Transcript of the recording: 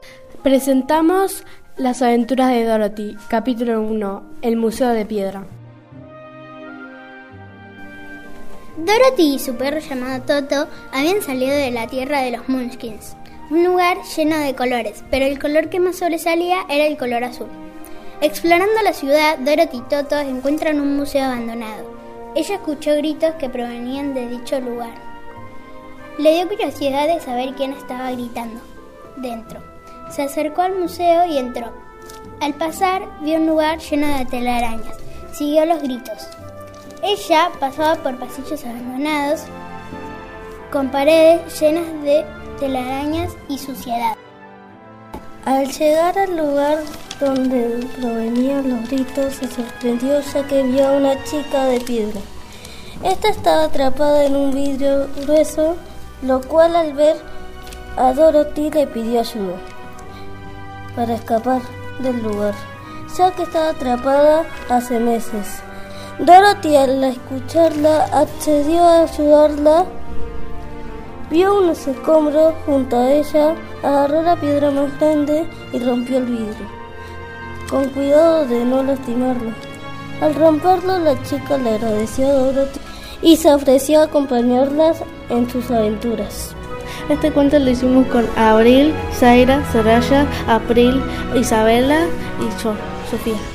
Presentamos Las aventuras de Dorothy, capítulo 1, el Museo de Piedra. Dorothy y su perro llamado Toto habían salido de la tierra de los Munchkins, un lugar lleno de colores, pero el color que más sobresalía era el color azul. Explorando la ciudad, Dorothy y Toto encuentran un museo abandonado. Ella escuchó gritos que provenían de dicho lugar. Le dio curiosidad de saber quién estaba gritando dentro. Se acercó al museo y entró. Al pasar, vio un lugar lleno de telarañas. Siguió los gritos. Ella pasaba por pasillos abandonados con paredes llenas de telarañas y suciedad. Al llegar al lugar donde provenían los gritos, se sorprendió ya que vio a una chica de piedra. Esta estaba atrapada en un vidrio grueso, lo cual al ver a Dorothy le pidió ayuda para escapar del lugar, ya que estaba atrapada hace meses. Dorothy, al escucharla, accedió a ayudarla. Vio unos escombros junto a ella, agarró la piedra más grande y rompió el vidrio, con cuidado de no lastimarlo. Al romperlo, la chica le agradeció a Dorothy y se ofreció a acompañarlas en sus aventuras. Este cuento lo hicimos con Abril, Zaira, Soraya, April, Isabela y yo, Sofía.